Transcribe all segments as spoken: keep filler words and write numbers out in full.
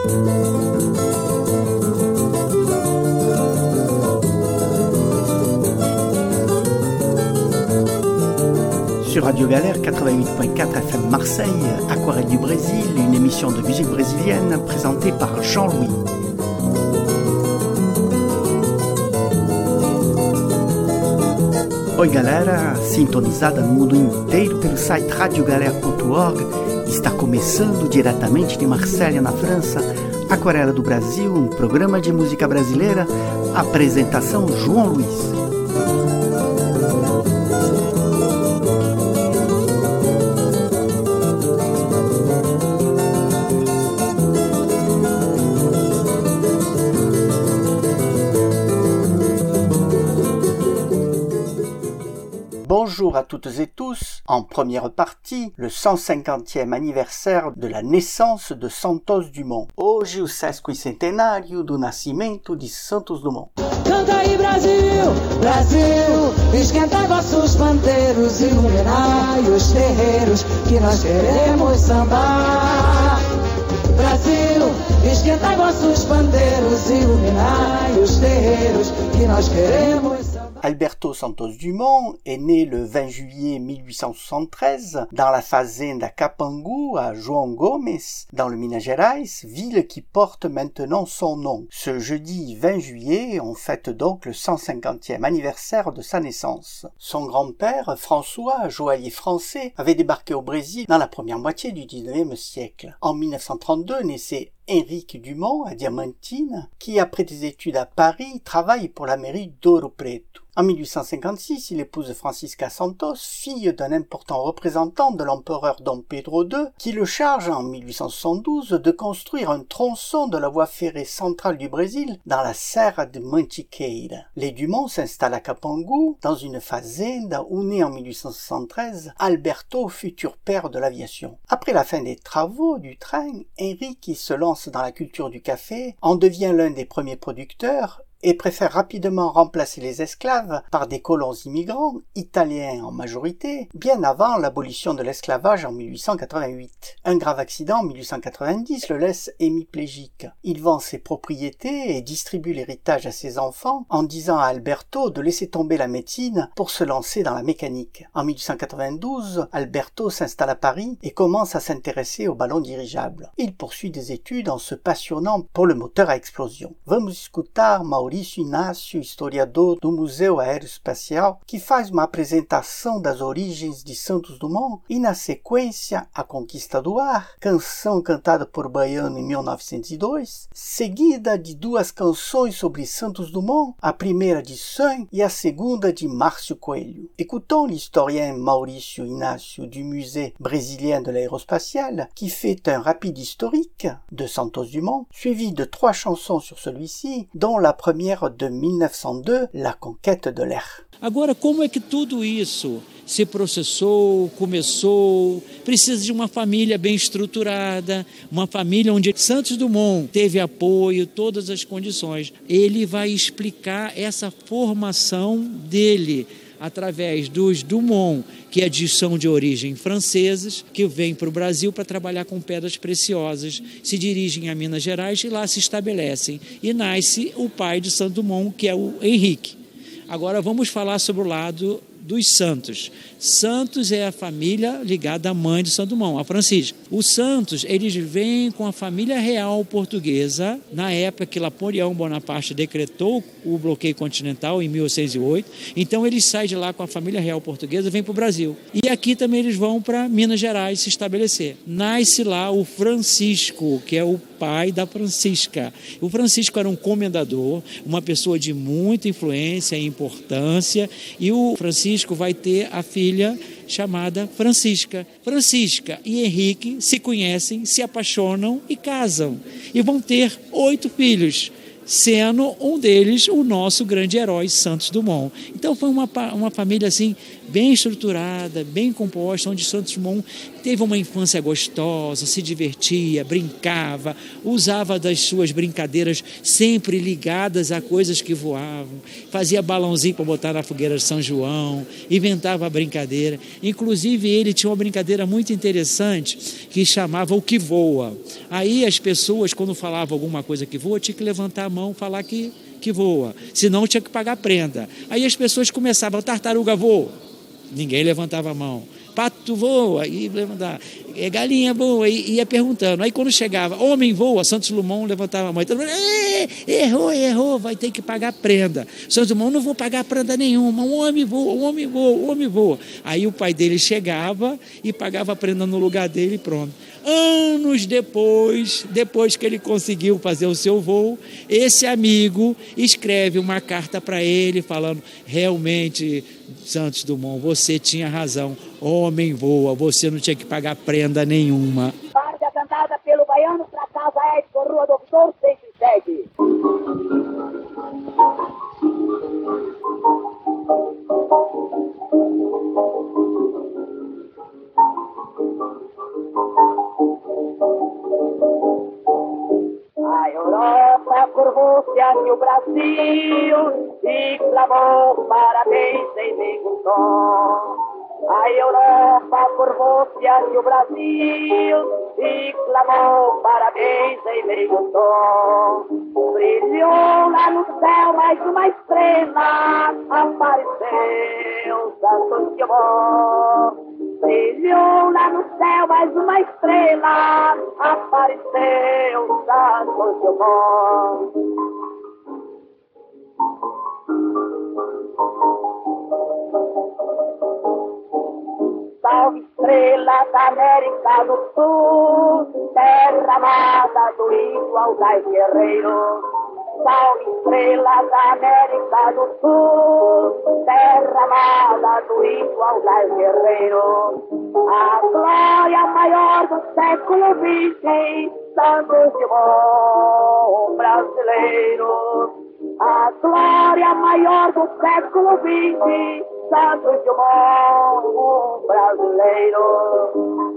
Sur Radio Galère quatre-vingt-huit point quatre F M Marseille, Aquarelle du Brésil, une émission de musique brésilienne présentée par Jean-Louis. Oi galera, sintonizada no mundo inteiro pelo site radio galera ponto org, está começando diretamente de Marselha, na França, Aquarela do Brasil, um programa de música brasileira, apresentação João Luiz. Bonjour à toutes et tous. En première partie, le cent cinquantième anniversaire de la naissance de Santos Dumont. Hoje o sesquicentenário do nascimento de Santos Dumont. Canta aí Brasil, Brasil, esquentai vossos pandeiros, iluminai os terreiros, que nós queremos sambar. Brasil, esquentai vossos pandeiros, iluminai os terreiros, que nós queremos sambar. Alberto Santos Dumont est né le vingt juillet mille huit cent soixante-treize dans la fazenda Capangu à João Gomes, dans le Minas Gerais, ville qui porte maintenant son nom. Ce jeudi vingt juillet, on fête donc le cent cinquantième anniversaire de sa naissance. Son grand-père, François, joaillier français, avait débarqué au Brésil dans la première moitié du dix-neuvième siècle. En mille neuf cent trente-deux naissait Henrique Dumont à Diamantine, qui après des études à Paris travaille pour la mairie d'Ouro Preto. En mille huit cent cinquante-six, il épouse Francisca Santos, fille d'un important représentant de l'empereur Dom Pedro deux, qui le charge en mille huit cent soixante-douze de construire un tronçon de la voie ferrée centrale du Brésil dans la Serra de Mantiqueira. Les Dumont s'installent à Capangu, dans une fazenda où naît en mille huit cent soixante-treize Alberto, futur père de l'aviation. Après la fin des travaux du train, Henrique, qui se lance dans la culture du café, en devient l'un des premiers producteurs et préfère rapidement remplacer les esclaves par des colons immigrants, italiens en majorité, bien avant l'abolition de l'esclavage en mille huit cent quatre-vingt-huit. Un grave accident en mille huit cent quatre-vingt-dix le laisse hémiplégique. Il vend ses propriétés et distribue l'héritage à ses enfants en disant à Alberto de laisser tomber la médecine pour se lancer dans la mécanique. En mille huit cent quatre-vingt-douze, Alberto s'installe à Paris et commence à s'intéresser aux ballons dirigeables. Il poursuit des études en se passionnant pour le moteur à explosion. Vamos escutar Maurício Inácio, historiador do Museu Aeroespacial, que faz uma apresentação das origens de Santos Dumont e, na sequência, A Conquista do Ar, canção cantada por Baiano em mil novecentos e dois, seguida de duas canções sobre Santos Dumont, a primeira de Sam e a segunda de Márcio Coelho. Écoutons l'historien Maurício Inácio du Musée brésilien de l'aérospatial qui fait un rapide historique de Santos Dumont, suivi de trois chansons sur celui-ci, dont la première de mille neuf cent deux, La Conquête de l'Air. Agora, como é que tudo isso se processou, começou? Precisa de uma família bem estruturada, uma família onde Santos Dumont teve apoio, todas as condições. Ele vai explicar essa formação dele através dos Dumont, que é de, são de origem franceses, que vêm para o Brasil para trabalhar com pedras preciosas, se dirigem a Minas Gerais e lá se estabelecem. E nasce o pai de Santos Dumont, que é o Henrique. Agora vamos falar sobre o lado dos Santos. Santos é a família ligada à mãe de Santos Dumont, a Francisca. Os Santos, eles vêm com a família real portuguesa, na época que Napoleão Bonaparte decretou o bloqueio continental, em mil oitocentos e oito. Então, eles saem de lá com a família real portuguesa e vêm para o Brasil. E aqui também eles vão para Minas Gerais se estabelecer. Nasce lá o Francisco, que é o pai da Francisca. O Francisco era um comendador, uma pessoa de muita influência e importância, e o Francisco vai ter a filha chamada Francisca. Francisca e Henrique se conhecem, se apaixonam e casam. E vão ter oito filhos, sendo um deles o nosso grande herói, Santos Dumont. Então foi uma, uma família assim, bem estruturada, bem composta, onde Santos Dumont teve uma infância gostosa, se divertia, brincava, usava das suas brincadeiras sempre ligadas a coisas que voavam, fazia balãozinho para botar na fogueira de São João, inventava brincadeira. Inclusive, ele tinha uma brincadeira muito interessante que chamava o que voa. Aí as pessoas, quando falavam alguma coisa que voa, tinha que levantar a mão e falar que, que voa, senão tinha que pagar prenda. Aí as pessoas começavam, tartaruga voa, ninguém levantava a mão. Pato voa, e levantava, é, galinha voa, e ia perguntando. Aí quando chegava, homem voa, Santos Dumont levantava a mão. Então, errou, errou, vai ter que pagar prenda. Santos Dumont, não vou pagar prenda nenhuma, um homem voa, um homem voa, um homem voa. Aí o pai dele chegava e pagava a prenda no lugar dele e pronto. Anos depois, depois que ele conseguiu fazer o seu voo, esse amigo escreve uma carta para ele falando, realmente, Santos Dumont, você tinha razão, homem voa, você não tinha que pagar prenda nenhuma. Várzea cantada pelo baiano pra casa Edson, Rua Doutor cento e sete. A Europa curvou-se ante o Brasil e clamou parabéns em meio tom. A Europa curvou-se ante o Brasil e clamou parabéns em meio tom. Brilhou lá no céu mais uma estrela, apareceu Santos Dumont. Brilhou lá no céu mais uma estrela, apareceu Santos Dumont. Salve estrela da América do Sul, terra amada do índio Aldair Guerreiro. Salve estrela da América do Sul, terra amada do índio Aldair Guerreiro. A glória maior do século vinte, Santos Dumont brasileiro. A glória maior do século vinte, Santos Dumont brasileiro.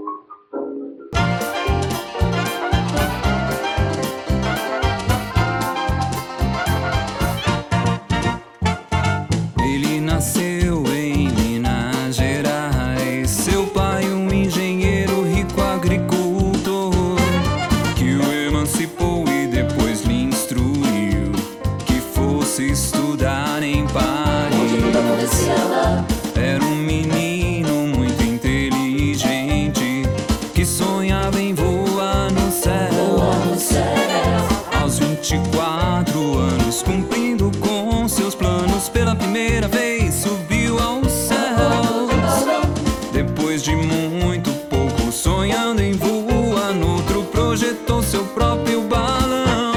Ele nasceu em Minas Gerais, seu pai um engenheiro rico agricultor, que o emancipou e depois lhe instruiu que fosse estudar em Paris. Era um menino muito inteligente que sonhava em voar no céu. Aos vinte e quatro anos, cumprindo com seus planos, pela primeira vez subiu ao céu. Depois de muito pouco sonhando em voar noutro, projetou seu próprio balão.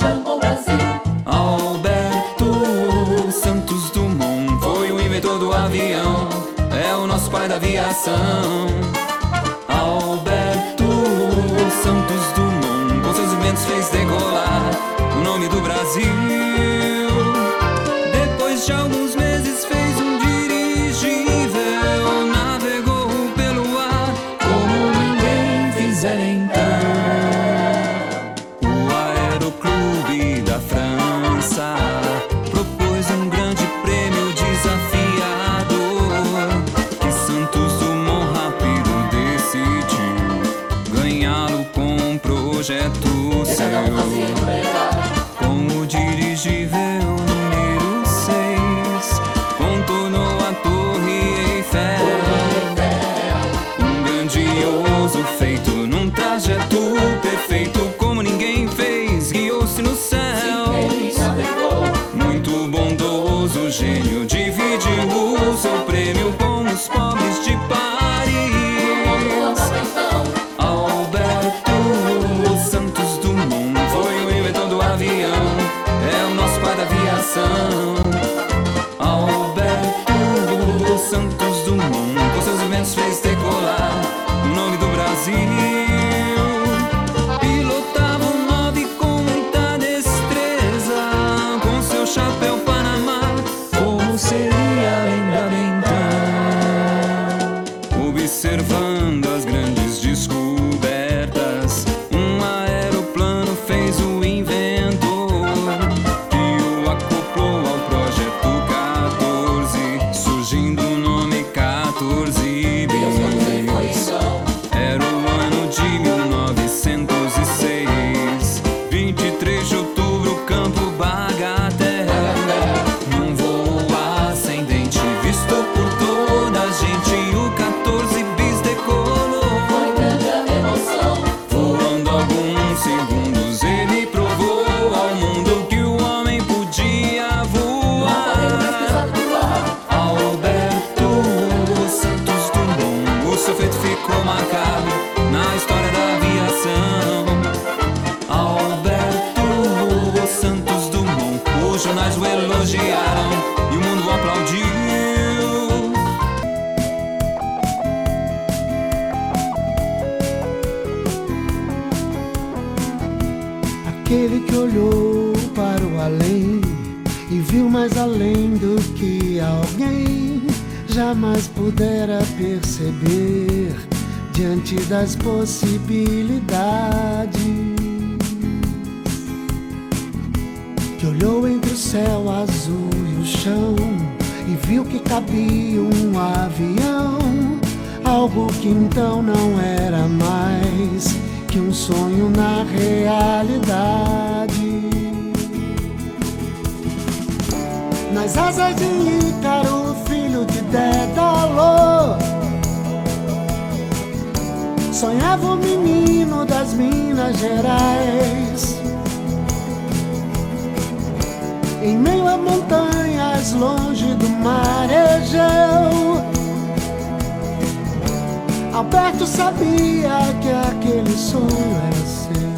Alberto Santos Dumont foi o inventor do avião, é o nosso pai da aviação. Alberto Santos Dumont, com seus inventos fez decolar o nome do Brasil. Depois de alguns meses fez um dirigível, navegou pelo ar como ninguém fizera então. O Aeroclube da França propôs um grande prêmio desafiador, que Santos Dumont rápido decidiu ganhá-lo com um projeto seu. Com o dirigível número seis, contornou a Torre Eiffel, um grandioso feito num trajeto perfeito, como ninguém fez, guiou-se no céu. Muito bondoso, gênio, dividiu o seu prêmio com os pobres de Paris. Alberto Santos Dumont foi o inventor aquele que olhou para o além e viu mais além do que alguém jamais pudera perceber diante das possibilidades. Que olhou entre o céu azul e o chão e viu que cabia um avião, algo que então não era mais que um sonho na realidade. Nas asas de Ícaro, filho de Dédalo, sonhava o menino das Minas Gerais. Em meio a montanhas, longe do mar Egeu, Alberto sabia que aquele sonho era seu.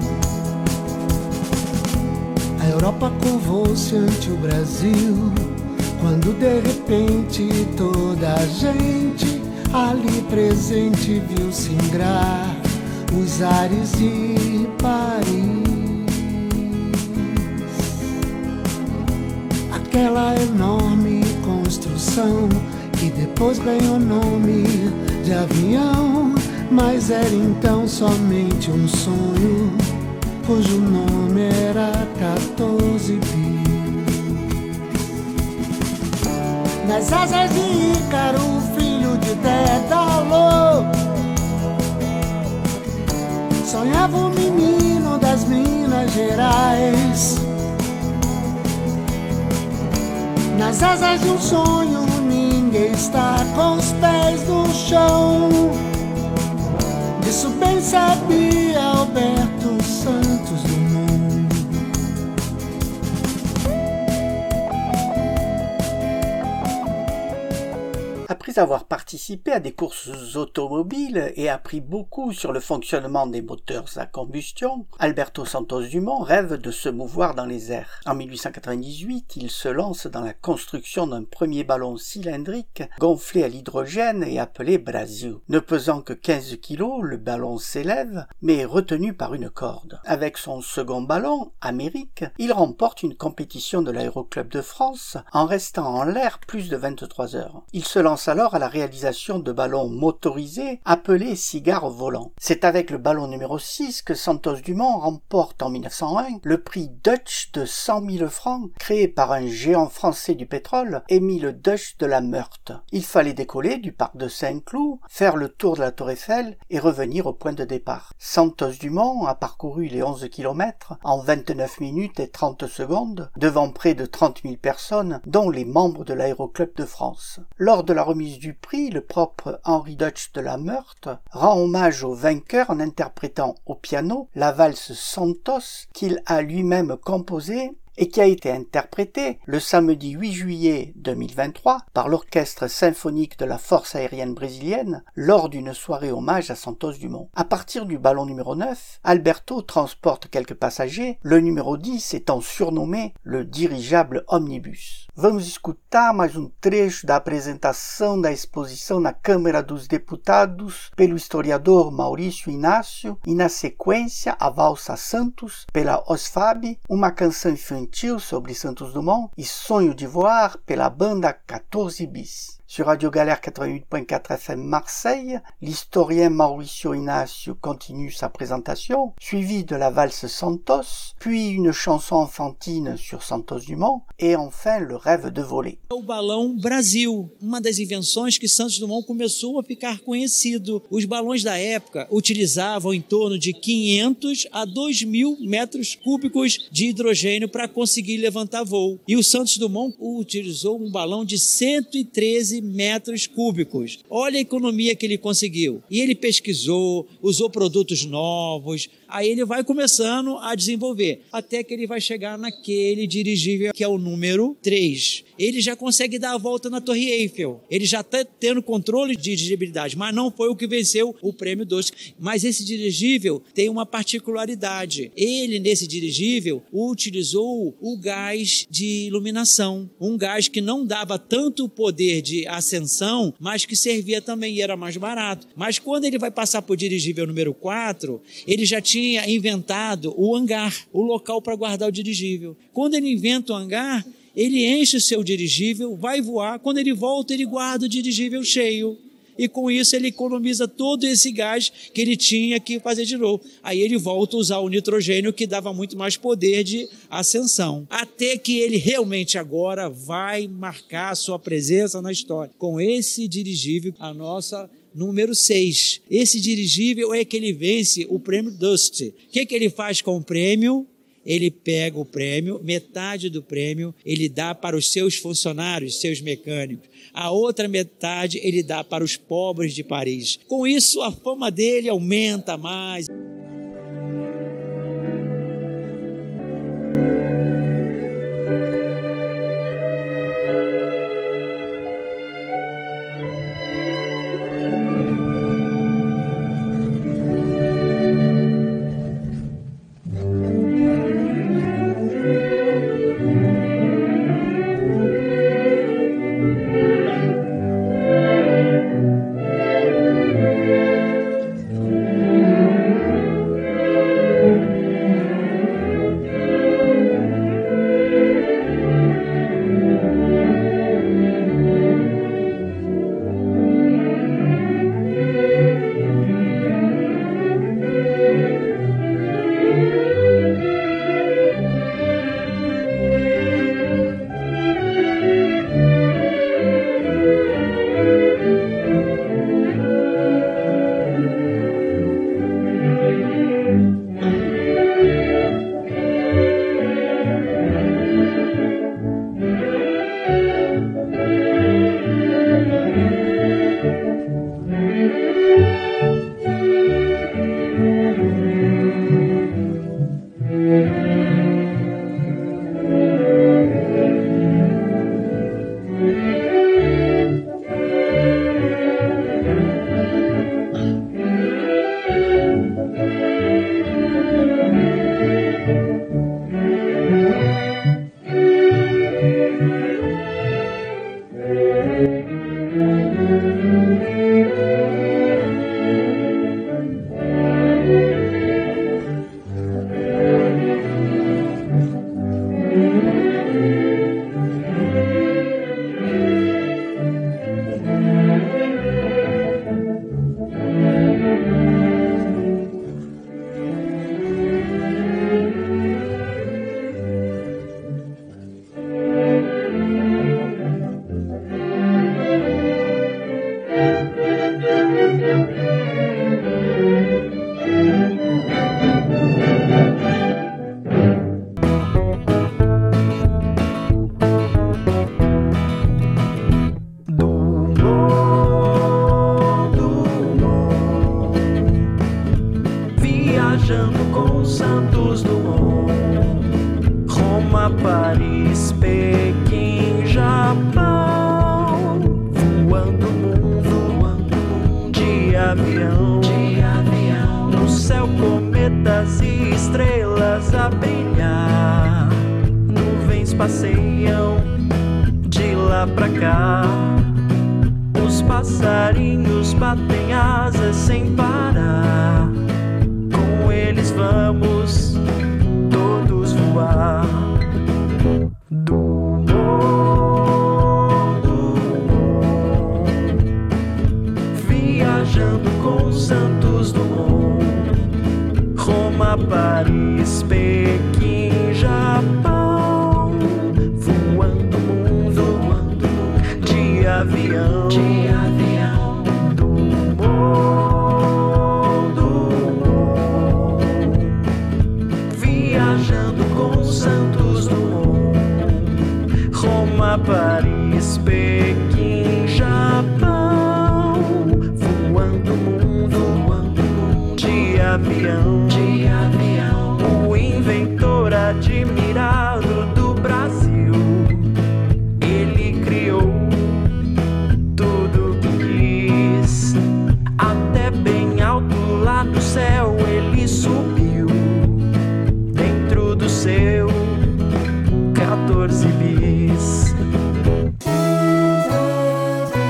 A Europa curvou-se ante o Brasil, quando de repente toda a gente ali presente viu singrar os ares de Paris. Aquela enorme construção que depois ganhou nome de avião, mas era então somente um sonho, cujo nome era quatorze bis. Nas asas de Ícaro, filho de Dédalo, sonhava o menino das Minas Gerais. Nas asas de um sonho, ninguém está com os pés no chão. Disso bem sabia Alberto Santos Dumont. Après avoir participé à des courses automobiles et appris beaucoup sur le fonctionnement des moteurs à combustion, Alberto Santos Dumont rêve de se mouvoir dans les airs. En mille huit cent quatre-vingt-dix-huit, il se lance dans la construction d'un premier ballon cylindrique gonflé à l'hydrogène et appelé Brasil. Ne pesant que quinze kilos, le ballon s'élève, mais est retenu par une corde. Avec son second ballon, Amérique, il remporte une compétition de l'Aéroclub de France en restant en l'air plus de vingt-trois heures. Il se lance alors à la réalisation de ballons motorisés appelés cigares volants. C'est avec le ballon numéro six que Santos Dumont remporte en mille neuf cent un le prix Dutch de cent mille francs créé par un géant français du pétrole, Émile Dutch de la Meurthe. Il fallait décoller du parc de Saint-Cloud, faire le tour de la Tour Eiffel et revenir au point de départ. Santos Dumont a parcouru les onze kilomètres en vingt-neuf minutes et trente secondes devant près de trente mille personnes, dont les membres de l'Aéroclub de France. Lors de la remise du prix, le propre Henri Dutch de la Meurthe rend hommage au vainqueur en interprétant au piano la valse Santos qu'il a lui-même composée et qui a été interprétée le samedi huit juillet deux mille vingt-trois par l'Orchestre symphonique de la Force aérienne brésilienne lors d'une soirée hommage à Santos Dumont. À partir du ballon numéro neuf, Alberto transporte quelques passagers, le numéro dix étant surnommé le dirigeable omnibus. Vamos escutar mais um trecho da apresentação da exposição na Câmara dos Deputados pelo historiador Maurício Inácio e, na sequência, a valsa Santos pela OSFAB, uma canção infantil sobre Santos Dumont e Sonho de Voar pela banda quatorze bis. Sur Radio Galère quatre-vingt-huit point quatre F M Marseille, l'historien Mauricio Inácio continue sa présentation, suivi de la valse Santos, puis une chanson enfantine sur Santos Dumont, et enfin le rêve de voler. O balão Brasil, uma das invenções que Santos Dumont começou a ficar conhecido. Os balões da época utilizavam em torno de quinhentos a dois mil metros cúbicos de hidrogênio para conseguir levantar voo. E o Santos Dumont utilizou um balão de cento e treze metros cúbicos. Olha a economia que ele conseguiu. E ele pesquisou, usou produtos novos, aí ele vai começando a desenvolver, até que ele vai chegar naquele dirigível que é o número três. Ele já consegue dar a volta na Torre Eiffel. Ele já está tendo controle de dirigibilidade, mas não foi o que venceu o prêmio dois. Mas esse dirigível tem uma particularidade. Ele, nesse dirigível, utilizou o gás de iluminação. Um gás que não dava tanto poder de ascensão, mas que servia também e era mais barato. Mas quando ele vai passar para o dirigível número quatro, ele já tinha inventado o hangar, o local para guardar o dirigível. Quando ele inventa o hangar, ele enche o seu dirigível, vai voar, quando ele volta, ele guarda o dirigível cheio. E com isso ele economiza todo esse gás que ele tinha que fazer de novo. Aí ele volta a usar o nitrogênio, que dava muito mais poder de ascensão. Até que ele realmente agora vai marcar a sua presença na história. Com esse dirigível, a nossa número seis. Esse dirigível é que ele vence o prêmio Dust. O que, que ele faz com o prêmio? Ele pega o prêmio, metade do prêmio ele dá para os seus funcionários, seus mecânicos. A outra metade ele dá para os pobres de Paris. Com isso, a fama dele aumenta mais. Paris, Pequim, Japão, voando o mundo de avião, de avião. No céu cometas e estrelas a brilhar, nuvens passeiam de lá pra cá, os passarinhos batem asas sem parar, com eles vamos todos voar. Do mundo, viajando com os Santos Dumont, Roma, Paris, Pequim, Japão, voando o mundo de avião, de avião. Do mundo, viajando com os Santos Dumont, Roma, Paris, Pequim, Japão, voando o mundo de avião, de avião. O inventor admirado do Brasil, ele criou tudo que quis, até bem alto lá no céu ele subiu, dentro do seu quatorze bis.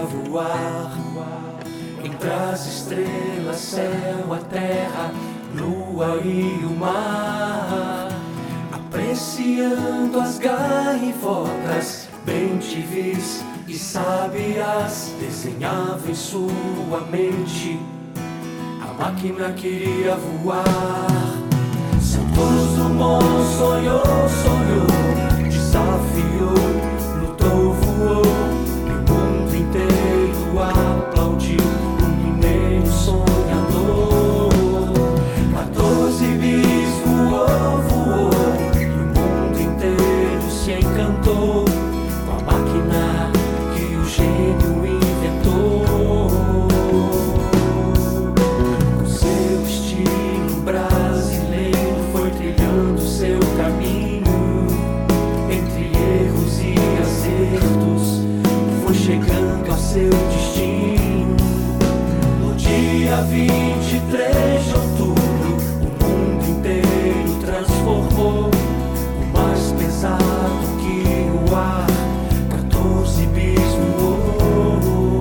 voar entre as estrelas, céu, a terra, lua e o mar, apreciando as gaivotas, bem-te-vis e sábias, desenhava em sua mente, a máquina queria voar. Santos Dumont sonhou, sonhou, desafiou, lutou, voou, e o mundo inteiro aplaudiu o mineiro sonhador. Quatorze bis voou, voou, e o mundo inteiro se encantou com a máquina que o gênio inventou. Com seu estilo brasileiro foi trilhando seu caminho, entre erros e acertos foi chegando a seu destino. No dia vinte e três de outubro, o mundo inteiro transformou, o mais pesado que o ar, quatorze bis voou.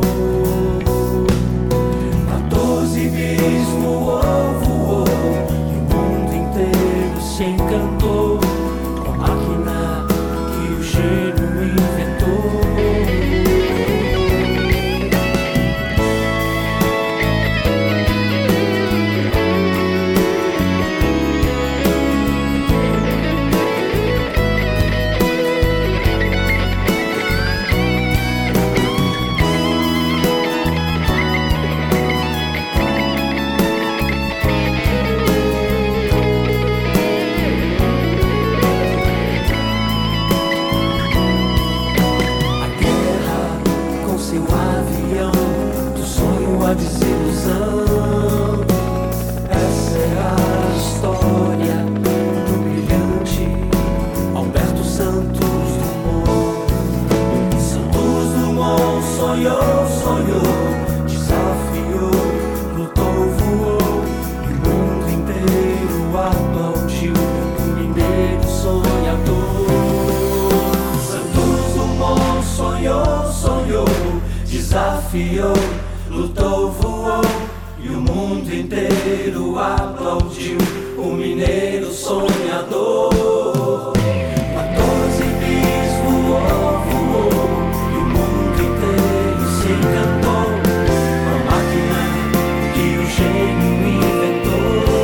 quatorze bis voou, voou, e o mundo inteiro se encantou com a máquina que o gênio inventou. A desilusão, essa é a história do brilhante Alberto Santos Dumont. Santos Dumont sonhou, sonhou, desafiou, lutou, voou, e o mundo inteiro aplaudiu o mineiro sonhador. Santos Dumont sonhou, sonhou, desafiou, lutou, voou, e o mundo inteiro aplaudiu o mineiro sonhador. Quatorze bis voou, voou, e o mundo inteiro se encantou com a máquina que o gênio inventou.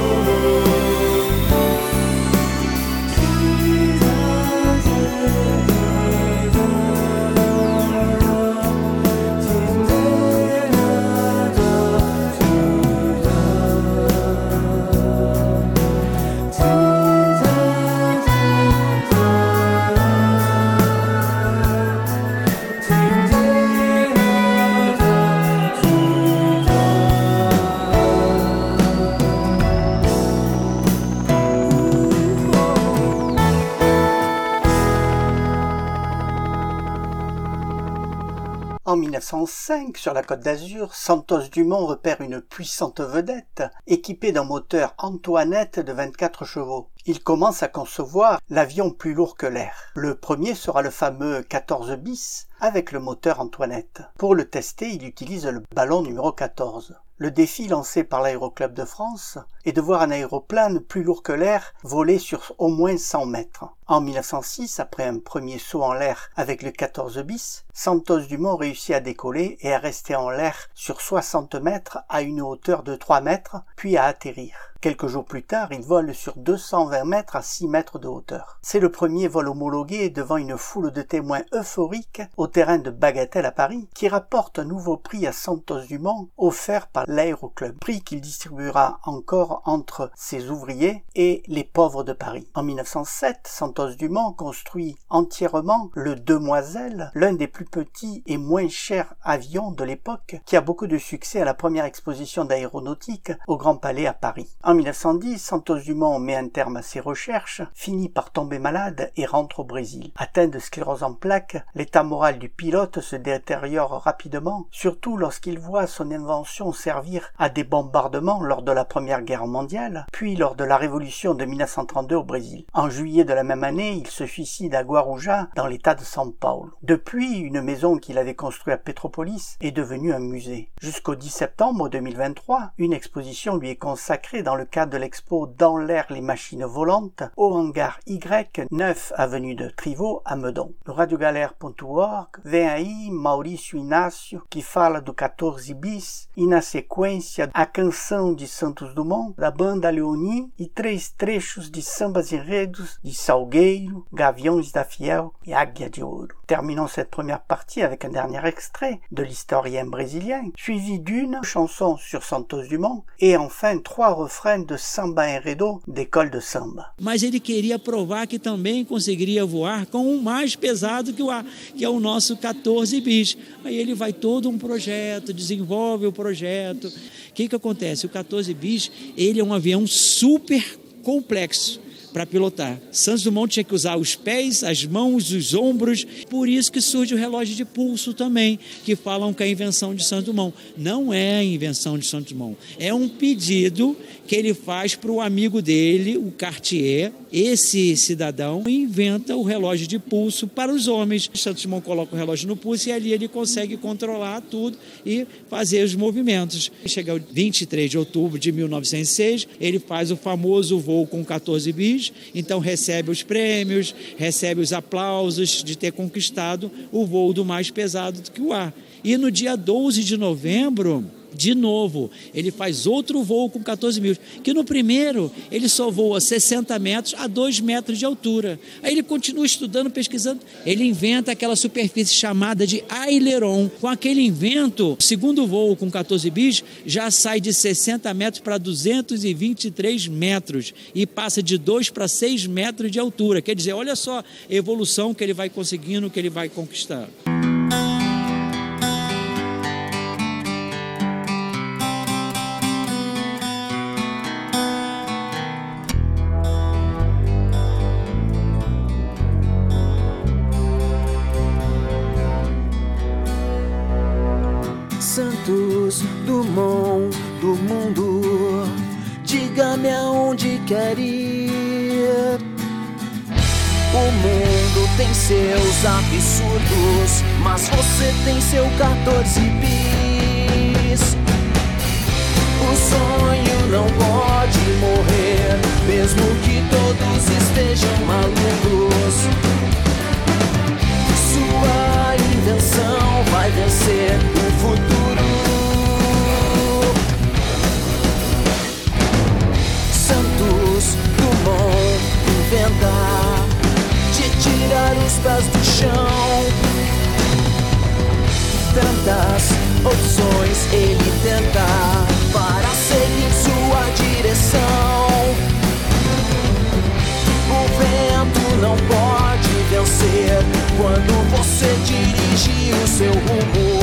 En mille neuf cent cinq, sur la Côte d'Azur, Santos Dumont repère une puissante vedette équipée d'un moteur Antoinette de vingt-quatre chevaux. Il commence à concevoir l'avion plus lourd que l'air. Le premier sera le fameux quatorze bis avec le moteur Antoinette. Pour le tester, il utilise le ballon numéro quatorze. Le défi lancé par l'Aéroclub de France est de voir un aéroplane plus lourd que l'air voler sur au moins cent mètres. En mille neuf cent six, après un premier saut en l'air avec le quatorze bis, Santos Dumont réussit à décoller et à rester en l'air sur soixante mètres à une hauteur de trois mètres, puis à atterrir. Quelques jours plus tard, il vole sur deux cent vingt mètres à six mètres de hauteur. C'est le premier vol homologué devant une foule de témoins euphoriques au terrain de Bagatelle à Paris, qui rapporte un nouveau prix à Santos Dumont offert par l'Aéroclub, prix qu'il distribuera encore entre ses ouvriers et les pauvres de Paris. En mille neuf cent sept, Santos Dumont construit entièrement le Demoiselle, l'un des plus petits et moins chers avions de l'époque, qui a beaucoup de succès à la première exposition d'aéronautique au Grand Palais à Paris. En mille neuf cent dix, Santos Dumont met un terme à ses recherches, finit par tomber malade et rentre au Brésil. Atteint de sclérose en plaques, l'état moral du pilote se détériore rapidement, surtout lorsqu'il voit son invention servir à des bombardements lors de la Première Guerre mondiale, puis lors de la Révolution de mille neuf cent trente-deux au Brésil. En juillet de la même année, il se suicide à Guarujá, dans l'état de São Paulo. Depuis, une maison qu'il avait construite à Petrópolis est devenue un musée. Jusqu'au dix septembre deux mille vingt-trois, une exposition lui est consacrée dans le cadre de l'expo Dans l'air les machines volantes au hangar Y, neuf avenue de Trivaux à Meudon. No radio galera ponto org vem aí Maurício Inácio, que fala do quatorze bis e na sequência a canção de Santos Dumont, da banda Leoni e três trechos de sambas enredos de Salgueiro, Gaviões da Fiel et Águia de Ouro. Terminons cette première partie avec un dernier extrait de l'historien brésilien, suivi d'une chanson sur Santos Dumont et enfin trois refrains de samba enredo d'école de samba. Mas ele queria provar que também conseguiria voar com um mais pesado que o ar, que é o nosso quatorze bis. Aí ele vai todo um projeto, desenvolve o projeto. O que que acontece? O quatorze bis, ele é um avião super complexo para pilotar. Santos Dumont tinha que usar os pés, as mãos, os ombros. Por isso que surge o relógio de pulso também, que falam que é a invenção de Santos Dumont. Não é a invenção de Santos Dumont. É um pedido que ele faz para o amigo dele, o Cartier. Esse cidadão inventa o relógio de pulso para os homens. Santos Dumont coloca o relógio no pulso e ali ele consegue controlar tudo e fazer os movimentos. Chega ao vinte e três de outubro de mil novecentos e seis, ele faz o famoso voo com quatorze bis. Então recebe os prêmios, recebe os aplausos de ter conquistado o voo do mais pesado do que o ar. E no dia doze de novembro, de novo, ele faz outro voo com quatorze mil, que no primeiro ele só voa sessenta metros a dois metros de altura. Aí ele continua estudando, pesquisando, ele inventa aquela superfície chamada de aileron. Com aquele invento, o segundo voo com quatorze bis já sai de sessenta metros para duzentos e vinte e três metros e passa de dois para seis metros de altura. Quer dizer, olha só a evolução que ele vai conseguindo, que ele vai conquistar. Santos Dumont do mundo, diga-me aonde quer ir. O mundo tem seus absurdos, mas você tem seu quatorze bis. O sonho não pode morrer, mesmo que todos estejam malucos. Sua invenção vai vencer o futuro. Santos Dumont inventa de tirar os pés do chão. Tantas opções ele tenta para seguir sua direção. O vento não pode vencer quando você dirige o seu rumo.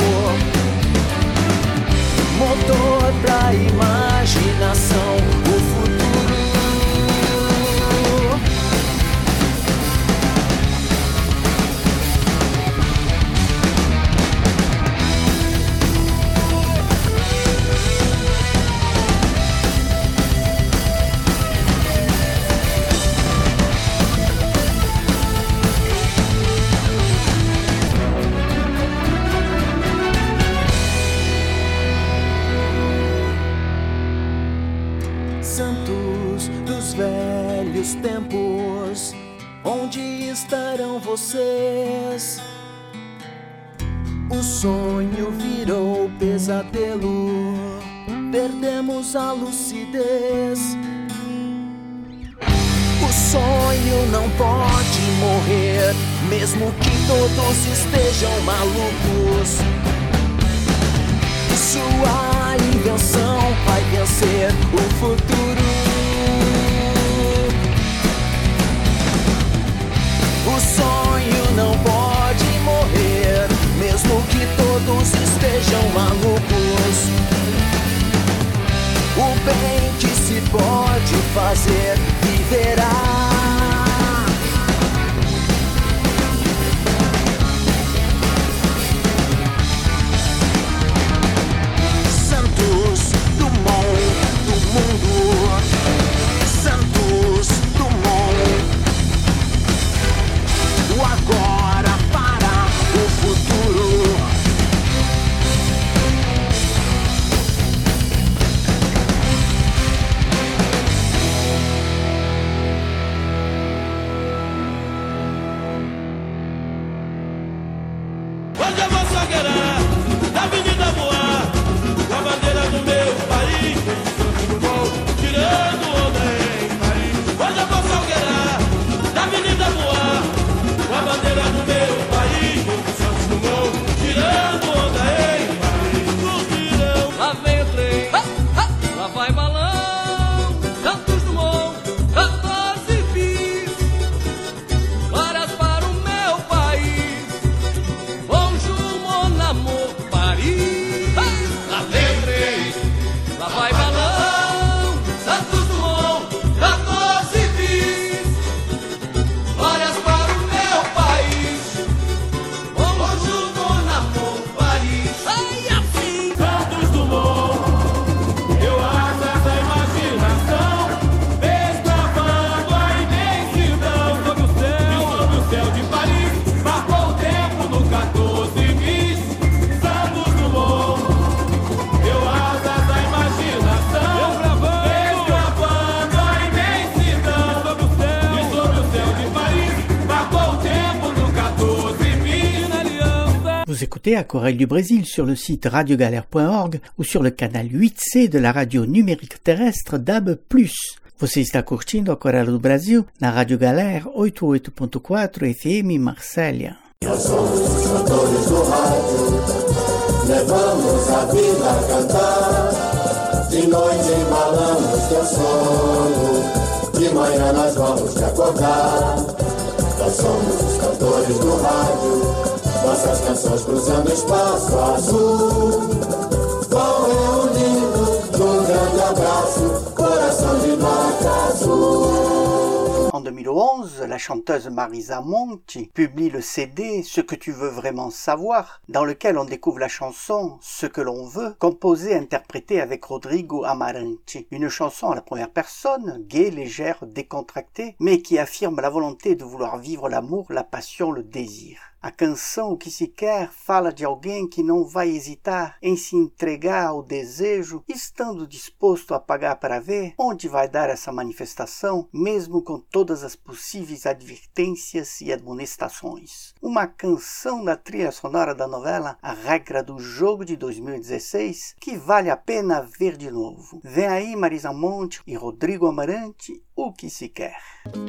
Motor pra imaginação, o futuro. Santos dos velhos tempos, onde estarão vocês? O sonho virou pesadelo, perdemos a lucidez. O sonho não pode morrer, mesmo que todos estejam malucos. Sua invenção vai vencer o futuro. O sonho não pode morrer, mesmo que todos estejam malucos. O bem que se pode fazer viverá. Santos Dumont do mundo, Santos Dumont. Vous écoutez Aquarelle du Brésil sur le site radio galère point org ou sur le canal huit C de la radio numérique terrestre D A B plus. Você está curtindo Aquarela do Brasil na Rádio Galera oitenta e oito ponto quatro F M Marsella. Nós somos os cantores do rádio, levamos a vida a cantar. De noite embalamos teu sono, de manhã nós vamos te acordar. Nós somos os cantores do rádio, nossas canções cruzando espaço azul. Vão reunindo num grande abraço, coração de nota azul. En deux mille onze, la chanteuse Marisa Monti publie le C D Ce que tu veux vraiment savoir, dans lequel on découvre la chanson Ce que l'on veut, composée et interprétée avec Rodrigo Amarante. Une chanson à la première personne, gaie, légère, décontractée, mais qui affirme la volonté de vouloir vivre l'amour, la passion, le désir. A canção O Que Se Quer fala de alguém que não vai hesitar em se entregar ao desejo, estando disposto a pagar para ver onde vai dar essa manifestação, mesmo com todas as possíveis advertências e admoestações. Uma canção da trilha sonora da novela A Regra do Jogo de dois mil e dezesseis, que vale a pena ver de novo. Vem aí Marisa Monti e Rodrigo Amarante, O Que Se Quer.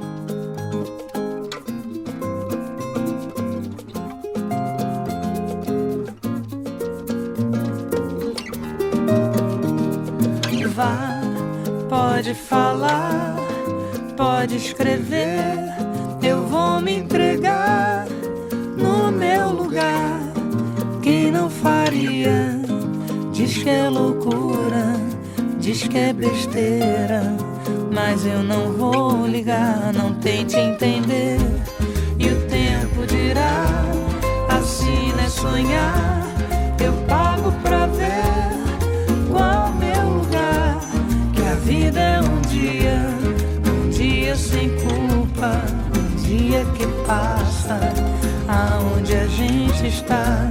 Vá, pode falar, pode escrever, eu vou me entregar no meu lugar. Quem não faria, diz que é loucura, diz que é besteira, mas eu não vou ligar, não tente entender. E o tempo dirá, assim é sonhar, eu pago pra ver qual meu lugar. Que a vida é um dia, um dia sem culpa, um dia que passa, aonde a gente está.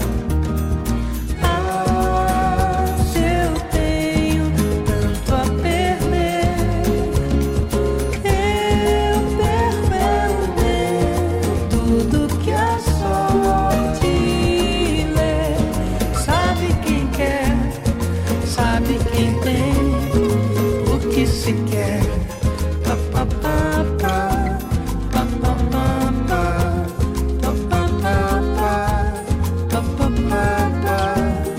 Ah, se eu tenho tanto a perder, eu perder tudo que a sorte lê. Sabe quem quer, sabe quem tem o que se quer. Pa, pa, pa, pa, pa, pa, pa, pa, pa, pa, pa, pa, pa,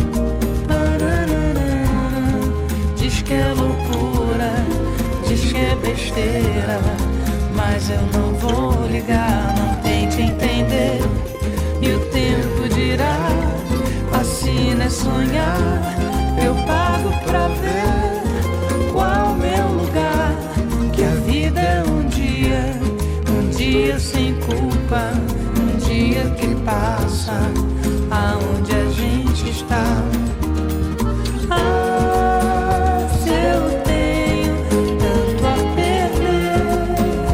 pararara. Diz que é loucura, diz que é besteira, mas eu não vou ligar, não tente entender. E o tempo dirá, assim é sonhar, eu pago pra ver qual meu lugar. Que a vida é um dia, um dia sem culpa, um dia que passa, aonde a gente está. Ah, se eu tenho tanto a perder,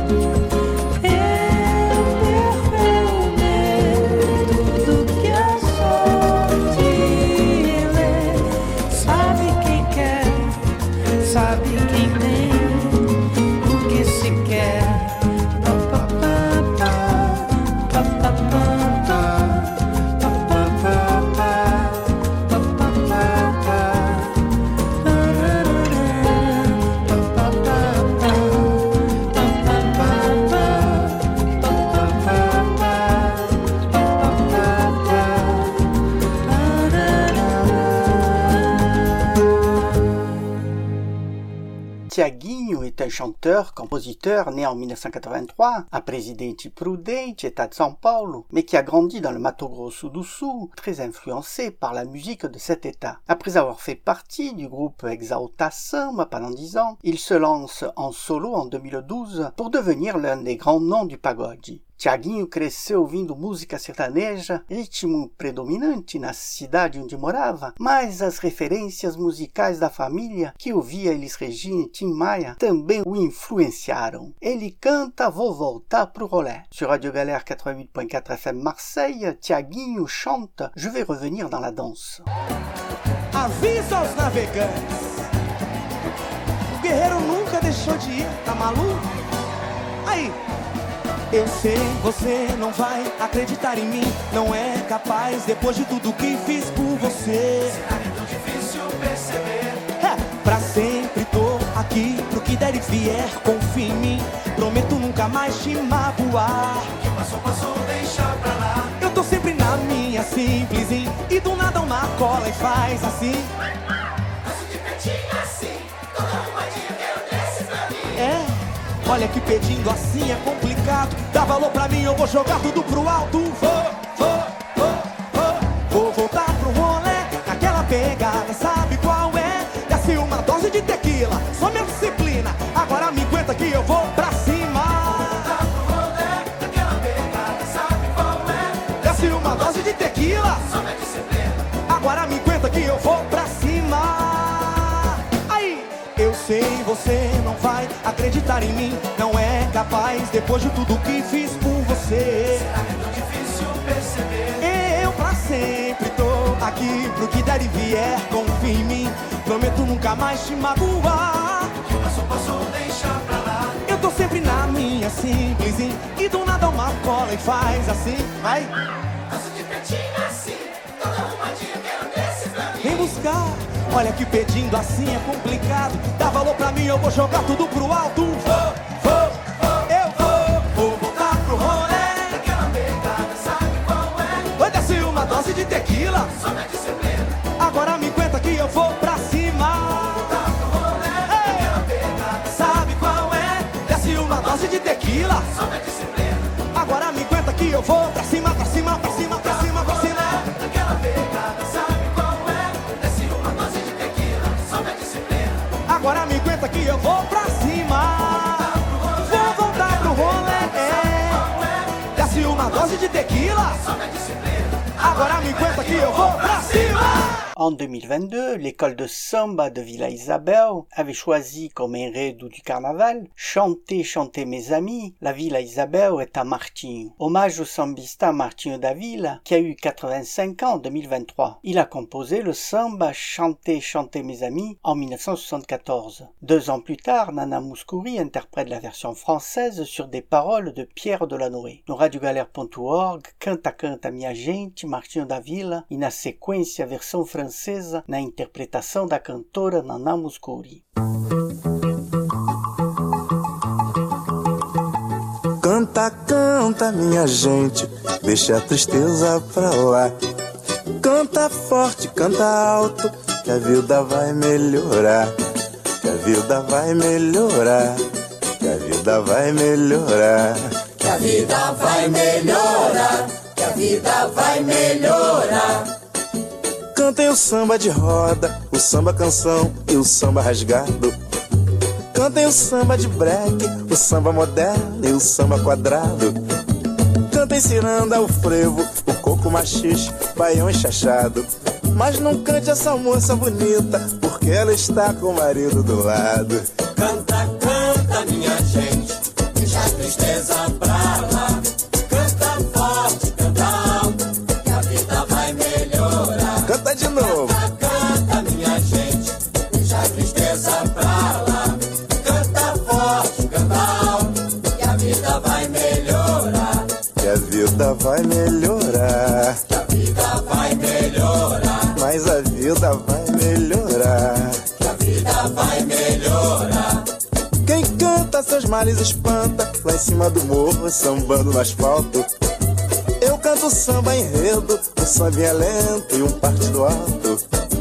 eu perder tudo que a sorte lê. Sabe quem quer, sabe quem tem o que se quer. Pa, pa, pa, pa, pa, pa, pa, pa, pa, pa, pa, pa, pa, Tiaguinho est un chanteur, compositeur né en mille neuf cent quatre-vingt-trois à Presidente Prudente, État de São Paulo, mais qui a grandi dans le Mato Grosso do Sul, très influencé par la musique de cet État. Après avoir fait partie du groupe Exalta Samba pendant dix ans, il se lance en solo en deux mille douze pour devenir l'un des grands noms du pagode. Tiaguinho cresceu ouvindo música sertaneja, ritmo predominante na cidade onde morava, mas as referências musicais da família, que ouvia Elis Regina e Tim Maia, também o influenciaram. Ele canta Vou Voltar pro Rolê. Sur Radio Galère quatre-vingt-huit point quatre F M Marseille, Tiaguinho chante Je vais revenir dans la danse. Avisa aos navegantes, o guerreiro nunca deixou de ir, tá maluco? Aí, Eu sei, você não vai acreditar em mim. Não é capaz, depois de tudo que fiz por você. Será que é tão difícil perceber? É, pra sempre tô aqui, pro que der e vier, confia em mim. Prometo nunca mais te magoar. O que passou, passou, deixa pra lá. Eu tô sempre na minha simplesinha, e do nada uma cola e faz assim. Faço de pertinho assim, toda arrumadinha, quero desce pra mim. É, olha que pedindo assim é complicado. Dá valor pra mim, eu vou jogar tudo pro alto. Vou, vou, vou, vou. Vou voltar pro rolê, naquela pegada, sabe qual é? Desce uma dose de tequila, só minha disciplina. Agora me aguenta que eu vou pra cima. Voltar pro rolê, naquela pegada, sabe qual é? Desce uma dose de tequila, Só minha disciplina. agora me aguenta que eu vou pra cima. Aí, eu sei, você não vai acreditar em mim. Não é capaz, depois de tudo que fiz por você. Será que é tão difícil perceber? Eu pra sempre tô aqui, pro que der e vier, confia em mim. Prometo nunca mais te magoar. O que passou, passou, deixa pra lá. Eu tô sempre na minha simplesinha, e do nada uma cola e faz assim. Vai, Faço de pertinho assim, toda arrumadinha, quero desce pra mim. vem buscar. Olha que pedindo assim é complicado. Dá valor pra mim, eu vou jogar tudo pro alto. Vou, vou, eu vou. Vou voltar pro rolê, Naquela pegada, sabe qual é? vai descer uma dose de tequila. Só minha disciplina. Agora me aguenta que eu vou pra cima. Voltar pro rolê, naquela pegada, Sabe qual é? Desce uma dose de tequila. só minha disciplina. Agora me aguenta que eu vou pra cima, pra cima, pra cima, pra cima, pra cima. Naquela pegada, sabe qual é? Desce uma dose de tequila, só minha disciplina. Agora me aguenta que eu vou pra cima. Vou voltar pro rolê, é. Desce uma dose de tequila. Só minha disciplina. Agora me aguenta que eu vou pra cima. En deux mille vingt-deux, l'école de samba de Villa Isabel avait choisi comme enredo du carnaval « Chantez, chantez mes amis, la Villa Isabel est à Martinho », hommage au sambista Martinho da Vila qui a eu quatre-vingt-cinq ans en deux mille vingt-trois. Il a composé le samba « Chantez, chantez mes amis » en mille neuf cent soixante-quatorze. Deux ans plus tard, Nana Mouskouri interprète la version française sur des paroles de Pierre Delanoë. No radio galera ponto org, Canta Canta Minha Gente, Martinho da Vila, e na sequência a versão francesa na interpretação da cantora Nana Mouskouri. Canta, canta, minha gente, deixa a tristeza pra lá. Canta forte, canta alto, que a vida vai melhorar. Que a vida vai melhorar. Que a vida vai melhorar. Que a vida vai melhorar, que a vida vai melhorar. Cantem o samba de roda, o samba canção e o samba rasgado. Cantem o samba de break, o samba moderno e o samba quadrado. Cantem ciranda, o frevo, o coco machixe, baião enxachado. Mas não cante essa moça bonita, porque ela está com o marido do lado. Canta, canta, minha gente, deixa a tristeza pra lá. Canta forte, canta alto, que a vida vai melhorar. Canta de novo. Canta, canta, minha gente, deixa a tristeza pra lá. Canta forte, canta alto, que a vida vai melhorar. Que a vida vai melhorar. Que a vida vai melhorar. Mas a vida vai melhorar. Que a vida vai melhorar. Quem canta seus males espanta, lá em cima do morro, sambando no asfalto. Eu canto samba enredo, um sambinha lento e um partido alto.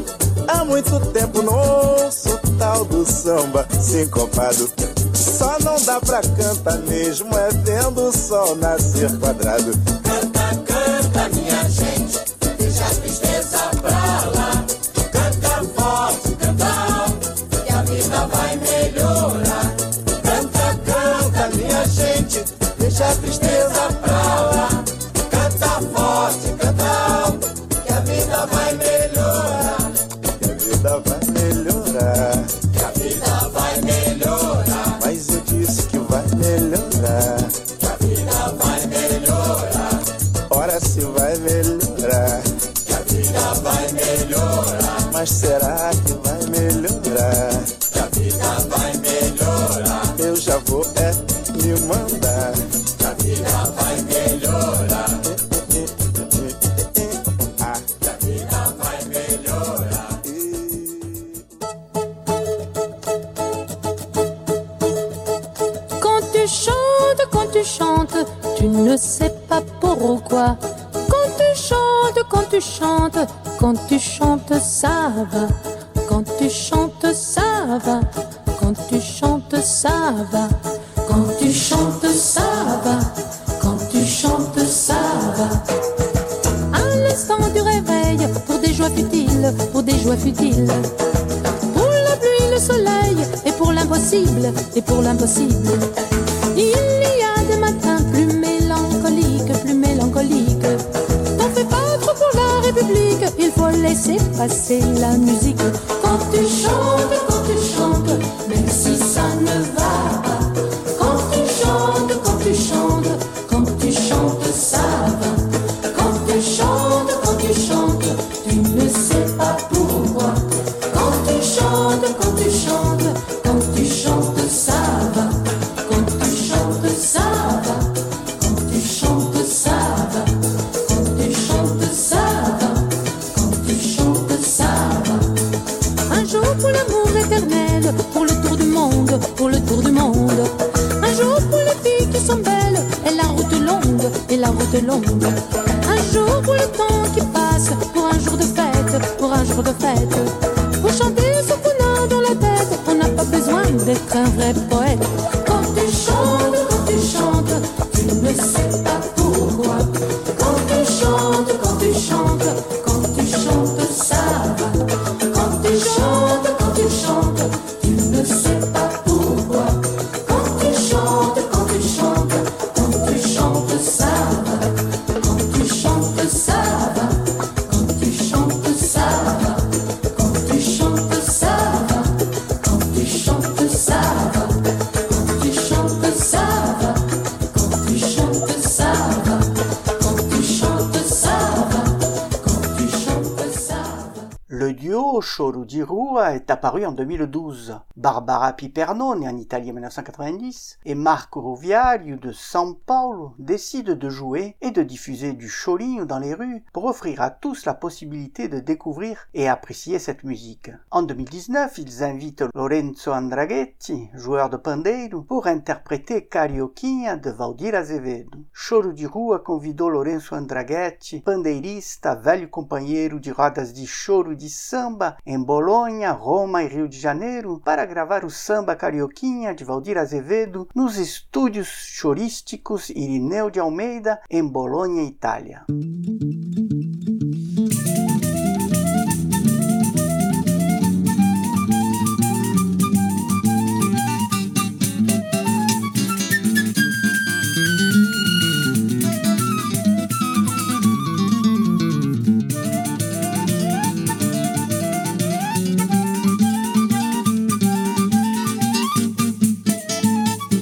Há muito tempo não ouço o tal do samba sincopado. Só não dá pra cantar mesmo, é vendo o sol nascer quadrado. Canta, canta, minha gente, deixa a tristeza pra lá. Canta forte, canta alto, que a vida vai melhorar. Canta, canta, minha gente, deixa a tristeza pra lá. Canta forte, canta alto, que a vida vai melhorar. Que a vida vai melhorar. Que a vida vai melhorar. Mas eu disse que vai melhorar. Que a vida vai melhorar. Ora se vai melhorar. Que a vida vai melhorar. Mas será que vai melhorar? Que a vida vai melhorar. Eu já vou é me mandar. Que a vida tu chantes, quand tu chantes, tu ne sais pas pourquoi. Quand tu chantes, quand tu chantes, quand tu chantes, ça va. Quand tu chantes, ça va. Quand tu chantes, ça va. Quand tu chantes, ça va. Quand tu chantes, ça va. À l'instant du réveil, pour des joies futiles, pour des joies futiles. Pour la pluie, le soleil, et pour l'impossible, et pour l'impossible. Il y a des matins plus mélancoliques, plus mélancoliques. T'en fais pas trop pour la République, il faut laisser passer la musique. Quand tu chantes, quand tu chantes, même si ça ne va pas. Quand tu chantes, quand tu chantes, quand tu chantes, ça va. Quand tu chantes, quand tu chantes, tu ne sais pas pourquoi. Quand tu chantes, quand tu chantes, quand tu chantes, ça va. Quand tu chantes, ça va. Quand tu chantes, ça va. Quand tu chantes, ça va. Quand tu chantes, ça va. Un jour pour l'amour éternel, pour le tour du monde, pour le tour du monde. Un jour pour les filles qui sont belles, et la route longue, et la route longue. Un jour pour le temps qui passe, pour un jour de fête, pour un jour de fête. Pour chanter ce qu'on a dans la tête, on n'a pas besoin d'être un vrai poète. Quand tu chantes, quand tu chantes, tu ne sais pas pourquoi. Quand tu chantes, quand tu chantes, quand tu chantes, ça va. Quand tu chantes, quand tu chantes, tu ne sais pas pourquoi. Quand tu chantes, quand tu chantes, quand tu chantes, ça va. Quand tu chantes, ça va. Quand tu chantes, ça va. Quand tu chantes, ça va. Quand tu chantes, ça va. Quand tu chantes, ça va. Quand tu chantes, ça va. Quand tu chantes, ça va. Quand tu chantes, ça va. Le duo Choro di Rua est apparu en deux mille douze. Barbara Piperno, née en Italie en mille neuf cent quatre-vingt-dix, et Marco Roviario de São Paulo décident de jouer et de diffuser du cholinho dans les rues pour offrir à tous la possibilité de découvrir et apprécier cette musique. En deux mille dix-neuf, ils invitent Lorenzo Andraghetti, joueur de pandeiro, pour interpréter Carioquinha de Valdir Azevedo. Choro di Rua convidou Lorenzo Andraghetti, pandeirista, velho companheiro de rodas de choro e de samba em Bolonha, Roma e Rio de Janeiro, para gravar o samba Carioquinha de Valdir Azevedo nos estúdios chorísticos Irineu de Almeida, em Bolonha, Itália.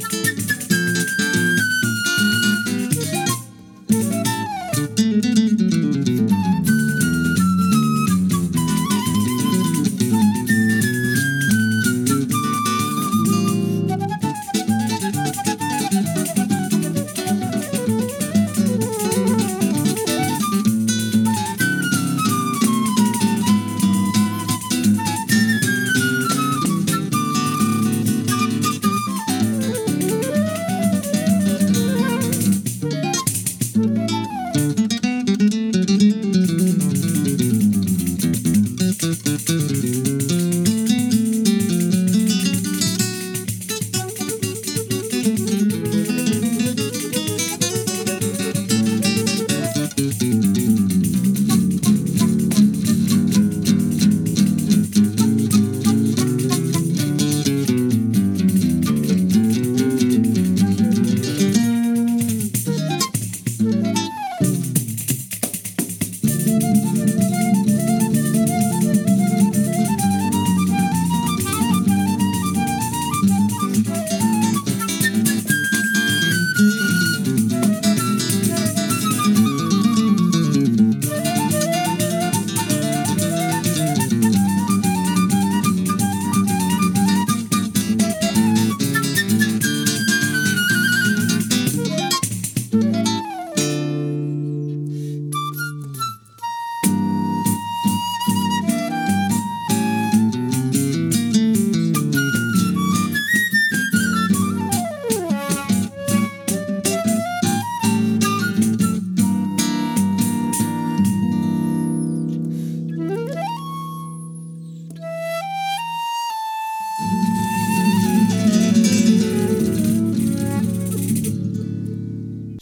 Thank you.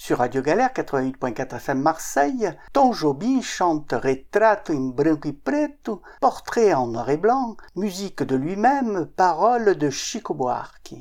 Sur Radio Galère quatre-vingt-huit point quatre F M Marseille, Tom Jobim chante Retrato in branco e preto, portrait en noir et blanc, musique de lui-même, paroles de Chico Buarque.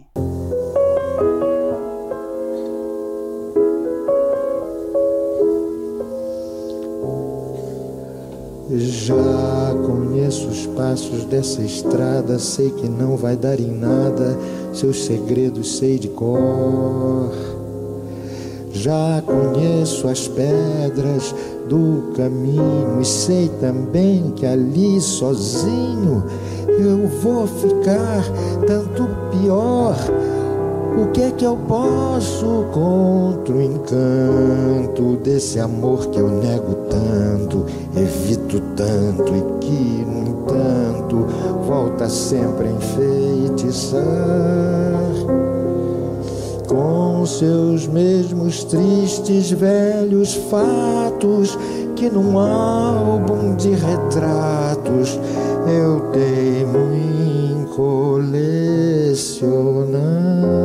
Já conheço os passos dessa estrada, sei que não vai dar em nada, seus segredos sei de cor. Já conheço as pedras do caminho e sei também que ali sozinho eu vou ficar tanto pior. O que é que eu posso contra o encanto desse amor que eu nego tanto, evito tanto e que, no entanto, volta sempre a enfeitiçar com seus mesmos tristes velhos fatos que num álbum de retratos eu teimo em colecionar.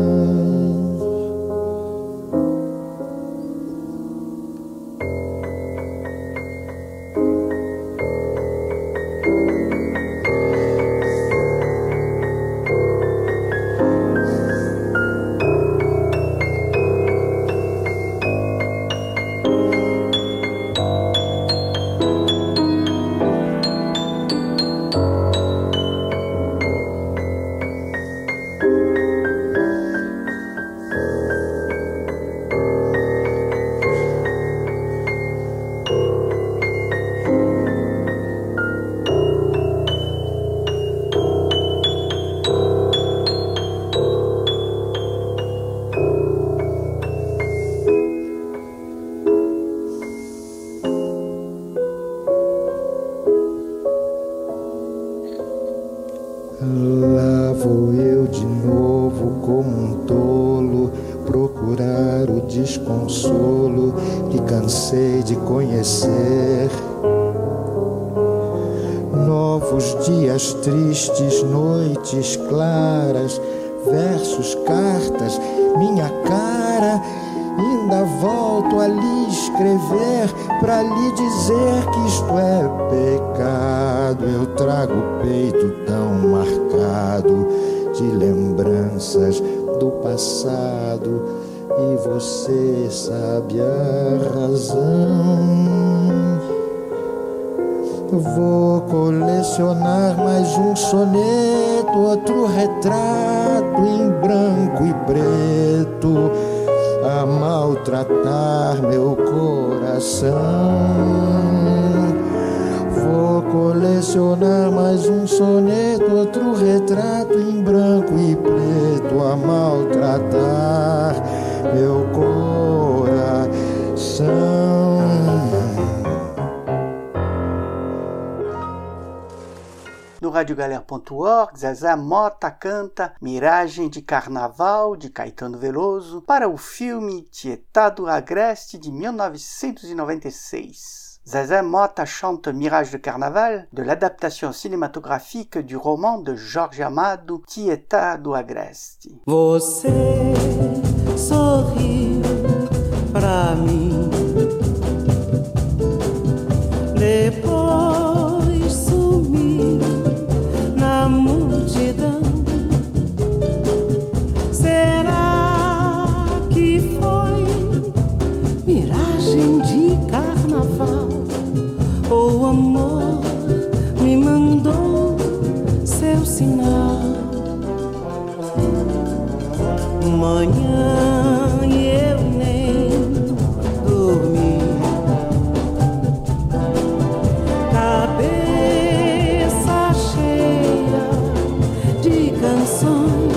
Lá vou eu de novo como um tolo procurar o desconsolo que cansei de conhecer. Novos dias tristes, noites claras, versos, cartas, minha cara. Ainda volto a lhe escrever pra lhe dizer que isto é pecado. Eu trago o peito tão marcado de lembranças do passado e você sabe a razão. Vou colecionar mais um soneto, outro retrato em branco e preto a maltratar meu coração. Vou colecionar mais um soneto, outro retrato em branco e preto a maltratar meu coração. No radio galère ponto org, Zezé Mota canta Miragem de Carnaval, de Caetano Veloso, para o filme Tietá do Agreste, de mil novecentos e noventa e seis. Zezé Mota chante Mirage de Carnaval, de l'adaptation cinématographique du roman de Jorge Amado, Tietá do Agreste. Você sorriu pra mim, depois sumiu na multidão. Será que foi miragem de carnaval? Ou o amor me mandou seu sinal? Manhã eu nem dormi, cabeça cheia de canções.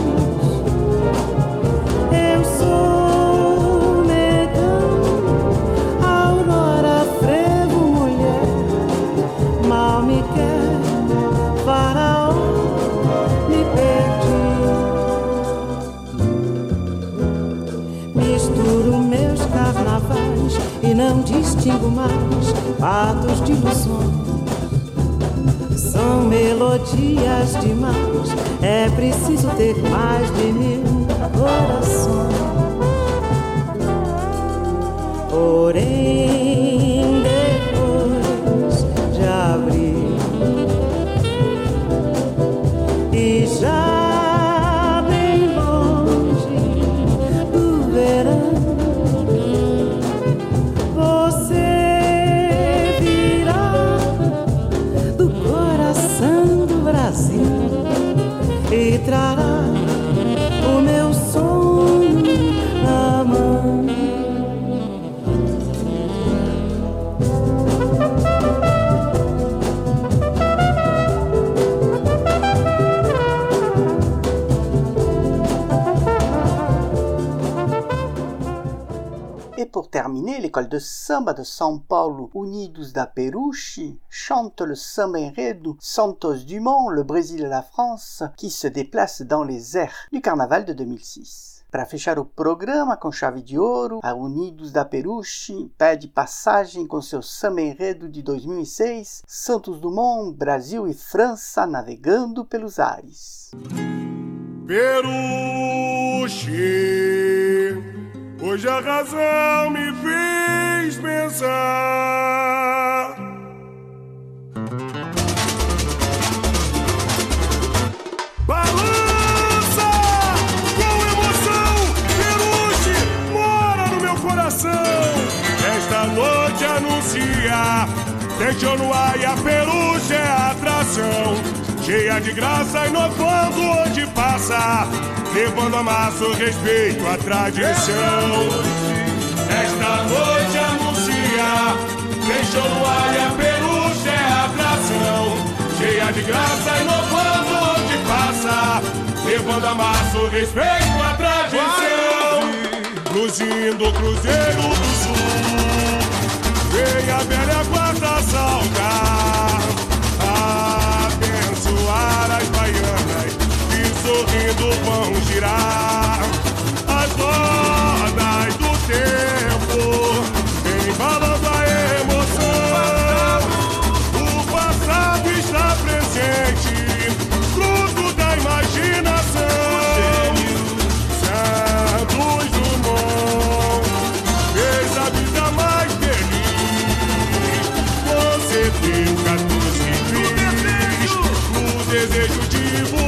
Eu sou negão, aurora, frevo, mulher, mal me quer, faraó, me perdi. Misturo meus carnavais e não distingo mais atos de ilusões. São melodias demais, é preciso ter mais de mil corações. Et pour terminer, l'école de samba de São Paulo, Unidos da Peruche, chante le samba enredo Santos Dumont, le Brésil et la France, qui se déplace dans les airs du carnaval de deux mille six. Para fechar o programa com chave de ouro, a Unidos da Peruche pede passagem com seu samba enredo de dois mil e seis, Santos Dumont, Brasil e França navegando pelos ares. Peruche, hoje a razão me fez pensar. Balança com emoção, Peruche mora no meu coração. Esta noite anuncia quem show no ar e a Peruche é a atração. Cheia de graça, inovando onde passa, levando a massa o respeito à tradição. Esta noite anuncia quem show no ar e a Peruche é a atração. Cheia de graça, inovando onde passa, levando a massa o respeito à tradição. Luzindo o Cruzeiro do Sul, vem a velha guarda saudar, abençoar as baianas e sorrindo vão girar as rodas do tempo, embalando a emoção. O passado está presente, fruto da imaginação. Santos Dumont fez a vida mais feliz. Você deu quatorze bis no desejo de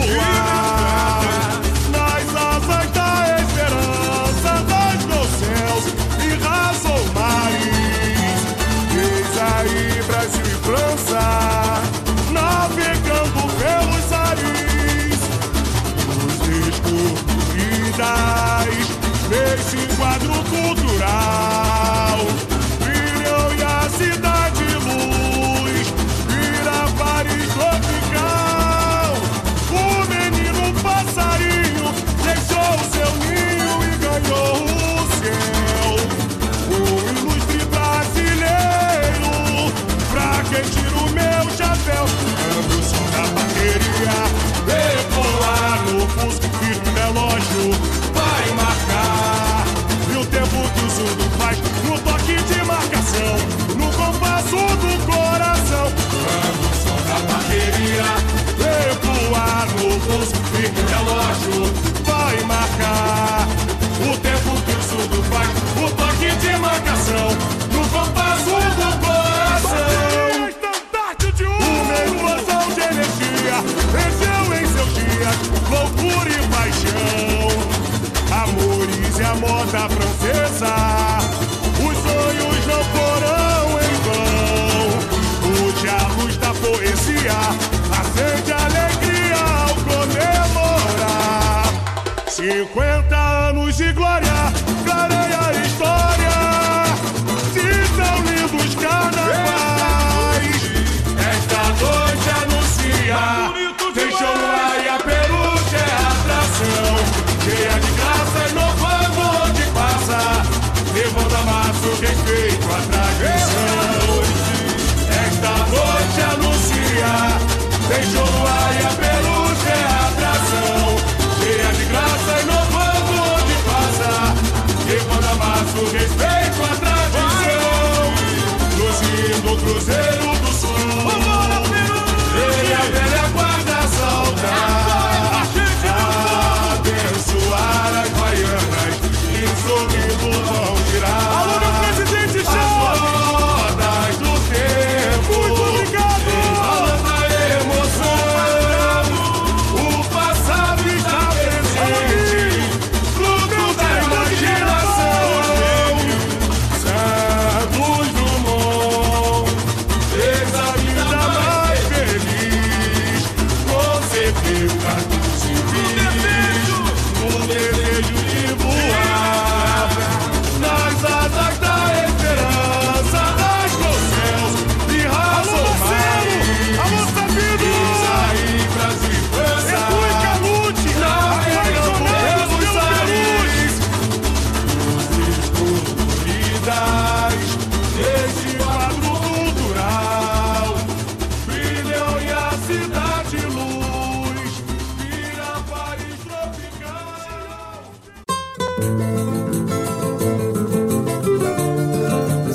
voar nas asas da esperança, das meus céus e rasou mares. Eis aí Brasil e França navegando pelos ares. Luzes coloridas nesse quadro cultural brilham e a cidade luz vira Paris tropical. O menino passarinho deixou seu ninho e ganhou o céu. O ilustre brasileiro, pra quem tira o meu chapéu, ando o som da bateria, decolar no fusco, firme o relógio vai marcar. E o tempo que o surdo faz no toque de marcação, no compasso do coração. Ando o som da bateria, decolar no fusco, firme o relógio vai marcar. O tempo que o surdo faz no toque de marcação, no compasso do coração. Uma explosão de energia venceu em seus dias loucura e paixão, amores e a moda francesa. Os sonhos não foram em vão. Hoje a luz da poesia acende alegria ao comemorar cinquenta anos de glória, clareia a história de tão lindos carnavais. Esta noite anuncia tem show no ar e a Peruche é a atração. Cheia de graça, inovando onde passa, levando a massa o respeito à tradição. Esta noite anuncia tem show no ar e a Peruche é a atração. Cheia de graça, inovando onde passa, levando a massa o respeito à tradição. Luzindo o Cruzeiro do Sul, vem a velha guarda saudar, abençoar as baianas e sorrindo vão girar as rodas do tempo. Muito obrigado! Embalando a emoção, o passado está presente, fruto da imaginação. Santos Dumont fez a vida mais feliz. Você viu quatorze bis no desejo de voar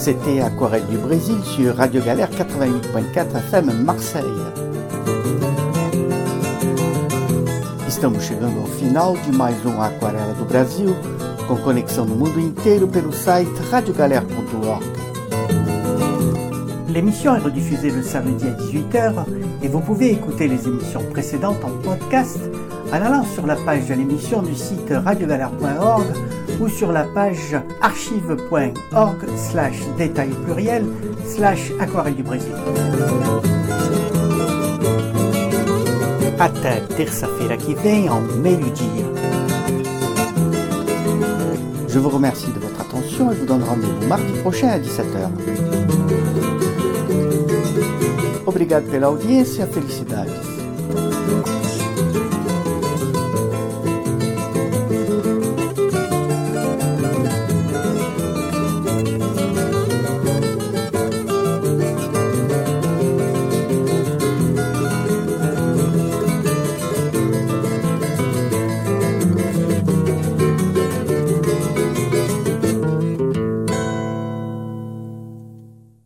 C'était Aquarelle du Brésil sur Radio Galère quatre-vingt-huit point quatre F M Marseille. Estamos chegando ao final de mais um Aquarela do Brasil, com conexão no mundo inteiro pelo site radio galère point org. L'émission est rediffusée le samedi à dix-huit heures et vous pouvez écouter les émissions précédentes en podcast en allant sur la page de l'émission du site radio galère point org ou sur la page archive point org slash détail pluriel slash aquarelle du Brésil. Até terça-feira que vem ao meio-dia. Je vous remercie de votre attention et vous donne rendez-vous mardi prochain à dix-sept heures. Obrigado pela audiência, felicidades.